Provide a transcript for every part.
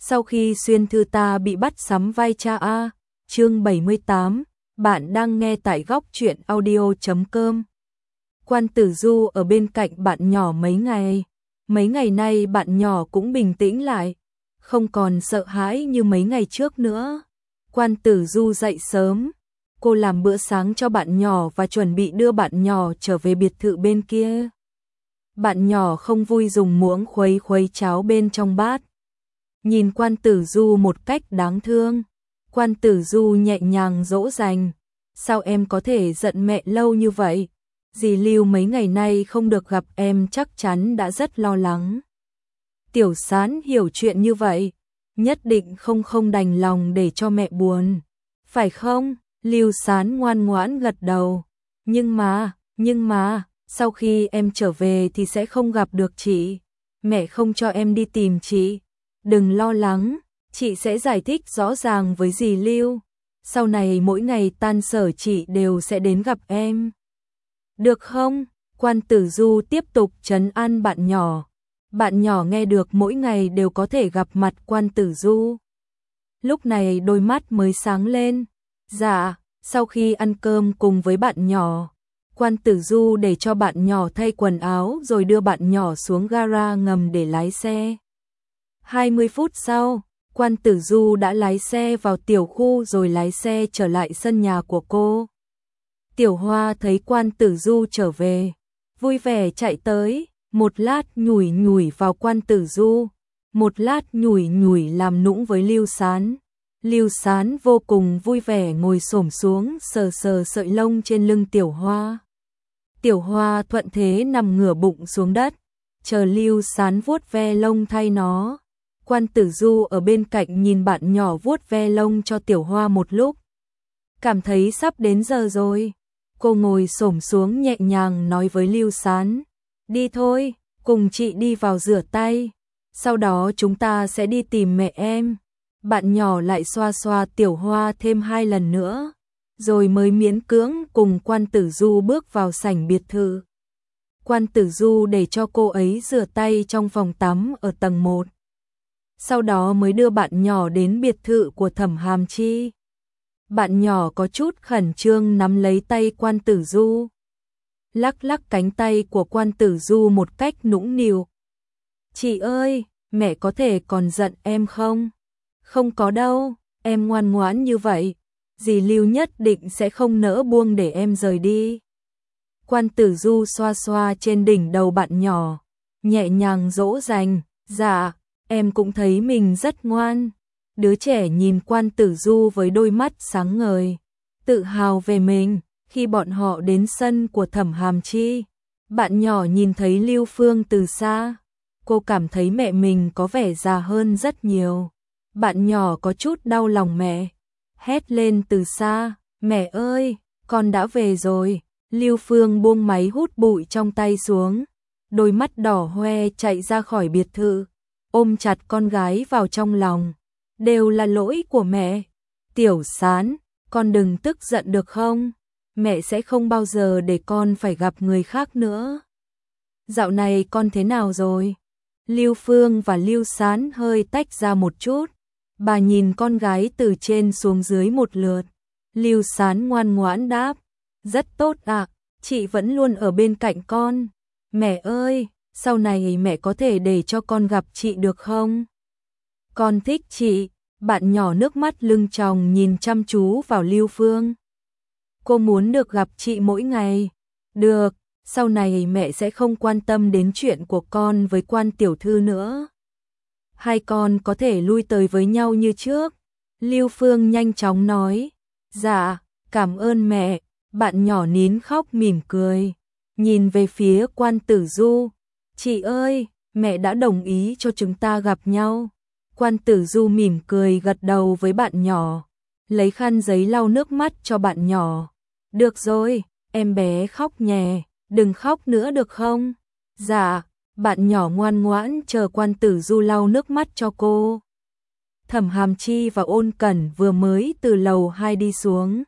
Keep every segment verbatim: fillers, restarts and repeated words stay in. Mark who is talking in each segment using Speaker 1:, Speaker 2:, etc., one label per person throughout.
Speaker 1: Sau khi xuyên thư ta bị bắt sắm vai cha a, chương bảy mươi tám, bạn đang nghe tại góc truyện audio chấm com. Quan Tử Du ở bên cạnh bạn nhỏ mấy ngày, mấy ngày nay bạn nhỏ cũng bình tĩnh lại, không còn sợ hãi như mấy ngày trước nữa. Quan Tử Du dậy sớm, cô làm bữa sáng cho bạn nhỏ và chuẩn bị đưa bạn nhỏ trở về biệt thự bên kia. Bạn nhỏ không vui dùng muỗng khuấy khuấy cháo bên trong bát. Nhìn Quan Tử Du một cách đáng thương, Quan Tử Du nhẹ nhàng dỗ dành, sao em có thể giận mẹ lâu như vậy? Dì Lưu mấy ngày nay không được gặp em chắc chắn đã rất lo lắng. Tiểu Sán hiểu chuyện như vậy, nhất định không không đành lòng để cho mẹ buồn. Phải không? Lưu Sán ngoan ngoãn gật đầu. Nhưng mà, nhưng mà, sau khi em trở về thì sẽ không gặp được chị. Mẹ không cho em đi tìm chị. Đừng lo lắng, chị sẽ giải thích rõ ràng với dì Lưu. Sau này mỗi ngày tan sở chị đều sẽ đến gặp em. Được không? Quan Tử Du tiếp tục trấn an bạn nhỏ. Bạn nhỏ nghe được mỗi ngày đều có thể gặp mặt Quan Tử Du. Lúc này đôi mắt mới sáng lên. Dạ, sau khi ăn cơm cùng với bạn nhỏ, Quan Tử Du để cho bạn nhỏ thay quần áo rồi đưa bạn nhỏ xuống gara ngầm để lái xe. hai mươi phút sau, Quan Tử Du đã lái xe vào tiểu khu rồi lái xe trở lại sân nhà của cô. Tiểu Hoa thấy Quan Tử Du trở về, vui vẻ chạy tới, một lát nhủi nhủi vào Quan Tử Du, một lát nhủi nhủi làm nũng với Lưu Sán. Lưu Sán vô cùng vui vẻ ngồi xổm xuống sờ sờ sợi lông trên lưng Tiểu Hoa. Tiểu Hoa thuận thế nằm ngửa bụng xuống đất, chờ Lưu Sán vuốt ve lông thay nó. Quan Tử Du ở bên cạnh nhìn bạn nhỏ vuốt ve lông cho Tiểu Hoa một lúc. Cảm thấy sắp đến giờ rồi. Cô ngồi xổm xuống nhẹ nhàng nói với Lưu Sán. Đi thôi, cùng chị đi vào rửa tay. Sau đó chúng ta sẽ đi tìm mẹ em. Bạn nhỏ lại xoa xoa Tiểu Hoa thêm hai lần nữa. Rồi mới miễn cưỡng cùng Quan Tử Du bước vào sảnh biệt thự. Quan Tử Du để cho cô ấy rửa tay trong phòng tắm ở tầng một. Sau đó mới đưa bạn nhỏ đến biệt thự của Thẩm Hàm Chi. Bạn nhỏ có chút khẩn trương nắm lấy tay Quan Tử Du. Lắc lắc cánh tay của Quan Tử Du một cách nũng nịu. Chị ơi, mẹ có thể còn giận em không? Không có đâu, em ngoan ngoãn như vậy. Dì Lưu nhất định sẽ không nỡ buông để em rời đi. Quan Tử Du xoa xoa trên đỉnh đầu bạn nhỏ, nhẹ nhàng dỗ dành. Dạ, em cũng thấy mình rất ngoan. Đứa trẻ nhìn Quan Tử Du với đôi mắt sáng ngời, tự hào về mình. Khi bọn họ đến sân của Thẩm Hàm Chi, bạn nhỏ nhìn thấy Lưu Phương từ xa. Cô cảm thấy mẹ mình có vẻ già hơn rất nhiều. Bạn nhỏ có chút đau lòng mẹ, hét lên từ xa. Mẹ ơi, con đã về rồi. Lưu Phương buông máy hút bụi trong tay xuống, đôi mắt đỏ hoe chạy ra khỏi biệt thự, ôm chặt con gái vào trong lòng. Đều là lỗi của mẹ. Tiểu Sán, con đừng tức giận được không? Mẹ sẽ không bao giờ để con phải gặp người khác nữa. Dạo này con thế nào rồi? Lưu Phương và Lưu Sán hơi tách ra một chút. Bà nhìn con gái từ trên xuống dưới một lượt. Lưu Sán ngoan ngoãn đáp. Rất tốt ạ, chị vẫn luôn ở bên cạnh con. Mẹ ơi, sau này mẹ có thể để cho con gặp chị được không? Con thích chị. Bạn nhỏ nước mắt lưng tròng nhìn chăm chú vào Lưu Phương. Cô muốn được gặp chị mỗi ngày. Được, sau này mẹ sẽ không quan tâm đến chuyện của con với Quan tiểu thư nữa. Hai con có thể lui tới với nhau như trước. Lưu Phương nhanh chóng nói. Dạ, cảm ơn mẹ. Bạn nhỏ nín khóc mỉm cười, nhìn về phía Quan Tử Du. Chị ơi, mẹ đã đồng ý cho chúng ta gặp nhau. Quan Tử Du mỉm cười gật đầu với bạn nhỏ, lấy khăn giấy lau nước mắt cho bạn nhỏ. Được rồi, em bé khóc nhè, đừng khóc nữa được không? Dạ, bạn nhỏ ngoan ngoãn chờ Quan Tử Du lau nước mắt cho cô. Thẩm Hàm Chi và Ôn Cẩn vừa mới từ lầu hai đi xuống.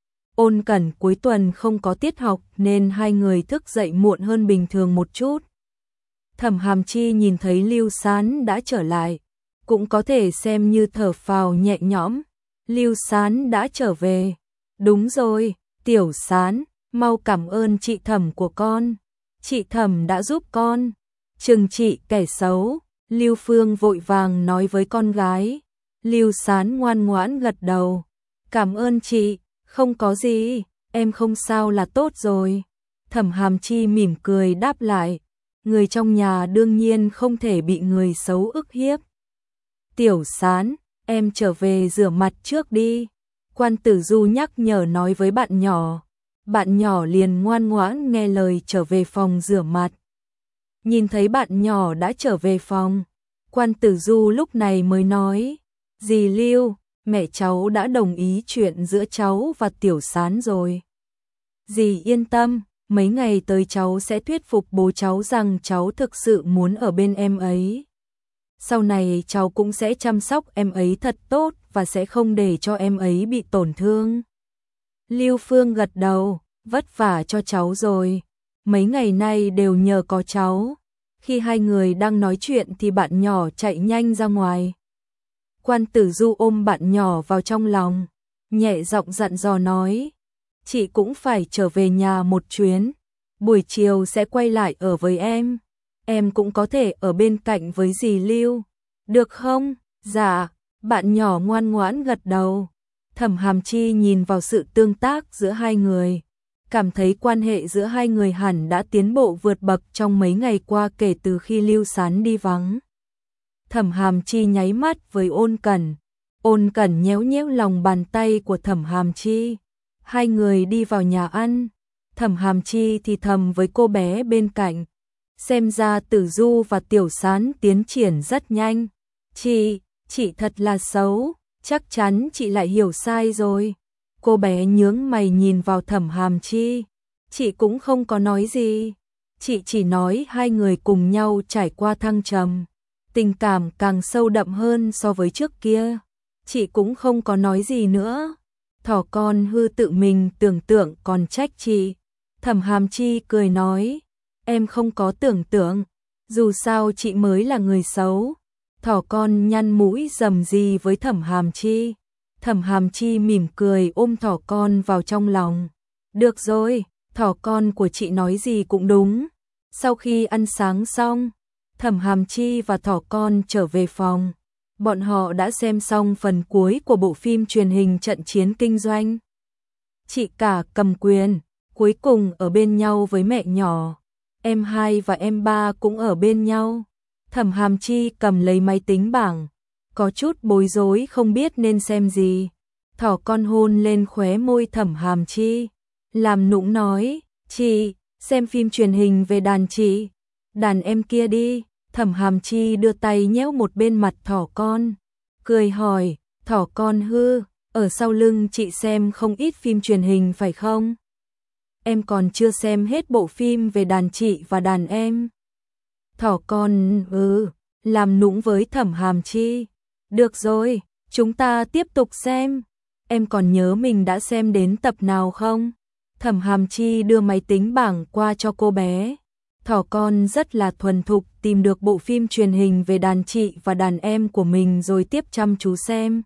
Speaker 1: Ôn Cẩn cuối tuần không có tiết học nên hai người thức dậy muộn hơn bình thường một chút. Thẩm Hàm Chi nhìn thấy Lưu Sán đã trở lại, cũng có thể xem như thở phào nhẹ nhõm. Lưu Sán đã trở về. Đúng rồi, Tiểu Sán, mau cảm ơn chị Thẩm của con. Chị Thẩm đã giúp con trừng trị kẻ xấu. Lưu Phương vội vàng nói với con gái. Lưu Sán ngoan ngoãn gật đầu. Cảm ơn chị, không có gì, em không sao là tốt rồi. Thẩm Hàm Chi mỉm cười đáp lại. Người trong nhà đương nhiên không thể bị người xấu ức hiếp. Tiểu Sán, em trở về rửa mặt trước đi. Quan Tử Du nhắc nhở nói với bạn nhỏ. Bạn nhỏ liền ngoan ngoãn nghe lời trở về phòng rửa mặt. Nhìn thấy bạn nhỏ đã trở về phòng, Quan Tử Du lúc này mới nói. Dì Lưu, mẹ cháu đã đồng ý chuyện giữa cháu và Tiểu Sán rồi. Dì yên tâm, mấy ngày tới cháu sẽ thuyết phục bố cháu rằng cháu thực sự muốn ở bên em ấy. Sau này cháu cũng sẽ chăm sóc em ấy thật tốt và sẽ không để cho em ấy bị tổn thương. Lưu Phương gật đầu, vất vả cho cháu rồi. Mấy ngày nay đều nhờ có cháu. Khi hai người đang nói chuyện thì bạn nhỏ chạy nhanh ra ngoài. Quan Tử Du ôm bạn nhỏ vào trong lòng, nhẹ giọng dặn dò nói. Chị cũng phải trở về nhà một chuyến. Buổi chiều sẽ quay lại ở với em. Em cũng có thể ở bên cạnh với dì Lưu. Được không? Dạ, bạn nhỏ ngoan ngoãn gật đầu. Thẩm Hàm Chi nhìn vào sự tương tác giữa hai người. Cảm thấy quan hệ giữa hai người hẳn đã tiến bộ vượt bậc trong mấy ngày qua kể từ khi Lưu Sán đi vắng. Thẩm Hàm Chi nháy mắt với Ôn Cẩn. Ôn Cẩn nhéo nhéo lòng bàn tay của Thẩm Hàm Chi. Hai người đi vào nhà ăn. Thẩm Hàm Chi thì thầm với cô bé bên cạnh. Xem ra Tử Du và Tiểu Sán tiến triển rất nhanh. Chị, chị thật là xấu. Chắc chắn chị lại hiểu sai rồi. Cô bé nhướng mày nhìn vào Thẩm Hàm Chi. Chị cũng không có nói gì. Chị chỉ nói hai người cùng nhau trải qua thăng trầm. Tình cảm càng sâu đậm hơn so với trước kia. Chị cũng không có nói gì nữa. Thỏ con hư tự mình tưởng tượng còn trách chị. Thẩm Hàm Chi cười nói. Em không có tưởng tượng. Dù sao chị mới là người xấu. Thỏ con nhăn mũi rầm rì với Thẩm Hàm Chi. Thẩm Hàm Chi mỉm cười ôm thỏ con vào trong lòng. Được rồi, thỏ con của chị nói gì cũng đúng. Sau khi ăn sáng xong, Thẩm Hàm Chi và thỏ con trở về phòng. Bọn họ đã xem xong phần cuối của bộ phim truyền hình Trận chiến kinh doanh. Chị cả cầm quyền, cuối cùng ở bên nhau với mẹ nhỏ. Em hai và em ba cũng ở bên nhau. Thẩm Hàm Chi cầm lấy máy tính bảng, có chút bối rối không biết nên xem gì. Thỏ con hôn lên khóe môi Thẩm Hàm Chi, làm nũng nói, chị, xem phim truyền hình về đàn chị, đàn em kia đi. Thẩm Hàm Chi đưa tay nhéo một bên mặt thỏ con, cười hỏi, thỏ con hư, ở sau lưng chị xem không ít phim truyền hình phải không? Em còn chưa xem hết bộ phim về đàn chị và đàn em. Thỏ con, ừ, làm nũng với Thẩm Hàm Chi. Được rồi, chúng ta tiếp tục xem. Em còn nhớ mình đã xem đến tập nào không? Thẩm Hàm Chi đưa máy tính bảng qua cho cô bé. Thỏ con rất là thuần thục tìm được bộ phim truyền hình về đàn chị và đàn em của mình rồi tiếp chăm chú xem.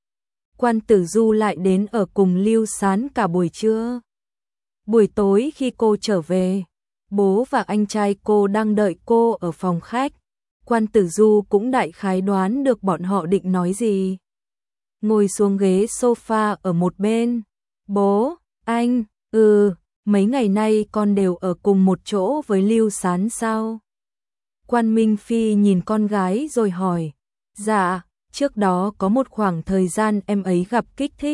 Speaker 1: Quan Tử Du lại đến ở cùng Lưu Sán cả buổi trưa. Buổi tối khi cô trở về, bố và anh trai cô đang đợi cô ở phòng khách. Quan Tử Du cũng đại khái đoán được bọn họ định nói gì. Ngồi xuống ghế sofa ở một bên. Bố, anh, ừ, mấy ngày nay con đều ở cùng một chỗ với Lưu Sán sao? Quan Minh Phi nhìn con gái rồi hỏi. Dạ, trước đó có một khoảng thời gian em ấy gặp kích thích.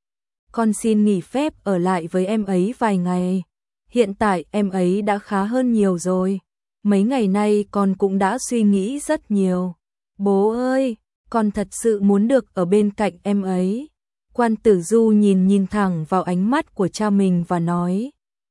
Speaker 1: Con xin nghỉ phép ở lại với em ấy vài ngày. Hiện tại em ấy đã khá hơn nhiều rồi. Mấy ngày nay con cũng đã suy nghĩ rất nhiều. Bố ơi, con thật sự muốn được ở bên cạnh em ấy. Quan Tử Du nhìn nhìn thẳng vào ánh mắt của cha mình và nói.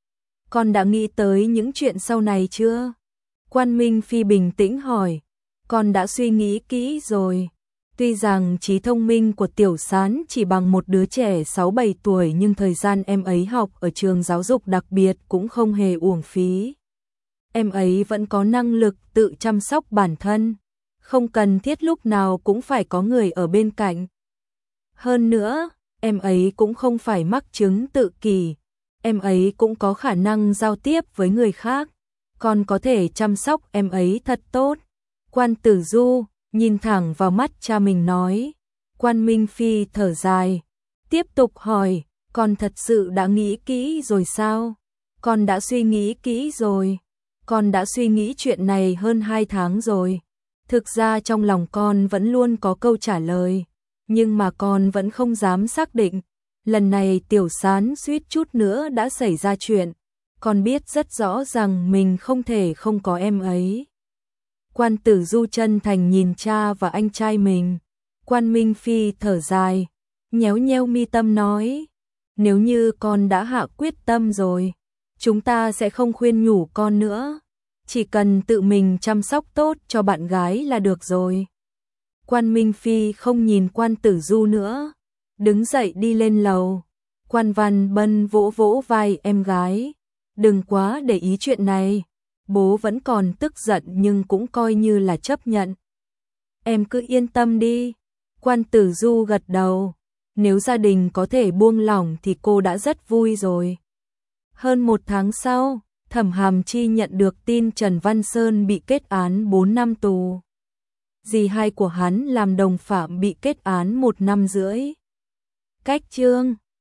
Speaker 1: Con đã nghĩ tới những chuyện sau này chưa? Quan Minh Phi bình tĩnh hỏi. Con đã suy nghĩ kỹ rồi. Tuy rằng trí thông minh của Tiểu Sán chỉ bằng một đứa trẻ sáu bảy tuổi nhưng thời gian em ấy học ở trường giáo dục đặc biệt cũng không hề uổng phí. Em ấy vẫn có năng lực tự chăm sóc bản thân, không cần thiết lúc nào cũng phải có người ở bên cạnh. Hơn nữa, em ấy cũng không phải mắc chứng tự kỷ, em ấy cũng có khả năng giao tiếp với người khác, còn có thể chăm sóc em ấy thật tốt. Quan Tử Du nhìn thẳng vào mắt cha mình nói. Quan Minh Phi thở dài, tiếp tục hỏi, con thật sự đã nghĩ kỹ rồi sao? Con đã suy nghĩ kỹ rồi. Con đã suy nghĩ chuyện này hơn hai tháng rồi. Thực ra trong lòng con vẫn luôn có câu trả lời, nhưng mà con vẫn không dám xác định. Lần này Tiểu Sán suýt chút nữa đã xảy ra chuyện, con biết rất rõ rằng mình không thể không có em ấy. Quan Tử Du chân thành nhìn cha và anh trai mình. Quan Minh Phi thở dài, nhéo nhéo mi tâm nói, nếu như con đã hạ quyết tâm rồi, chúng ta sẽ không khuyên nhủ con nữa, chỉ cần tự mình chăm sóc tốt cho bạn gái là được rồi. Quan Minh Phi không nhìn Quan Tử Du nữa, đứng dậy đi lên lầu. Quan Văn Bân vỗ vỗ vai em gái, đừng quá để ý chuyện này, bố vẫn còn tức giận nhưng cũng coi như là chấp nhận. Em cứ yên tâm đi. Quan Tử Du gật đầu, nếu gia đình có thể buông lỏng thì cô đã rất vui rồi. Hơn một tháng sau, Thẩm Hàm Chi nhận được tin Trần Văn Sơn bị kết án bốn năm tù. Dì hai của hắn làm đồng phạm bị kết án một năm rưỡi. Cách chương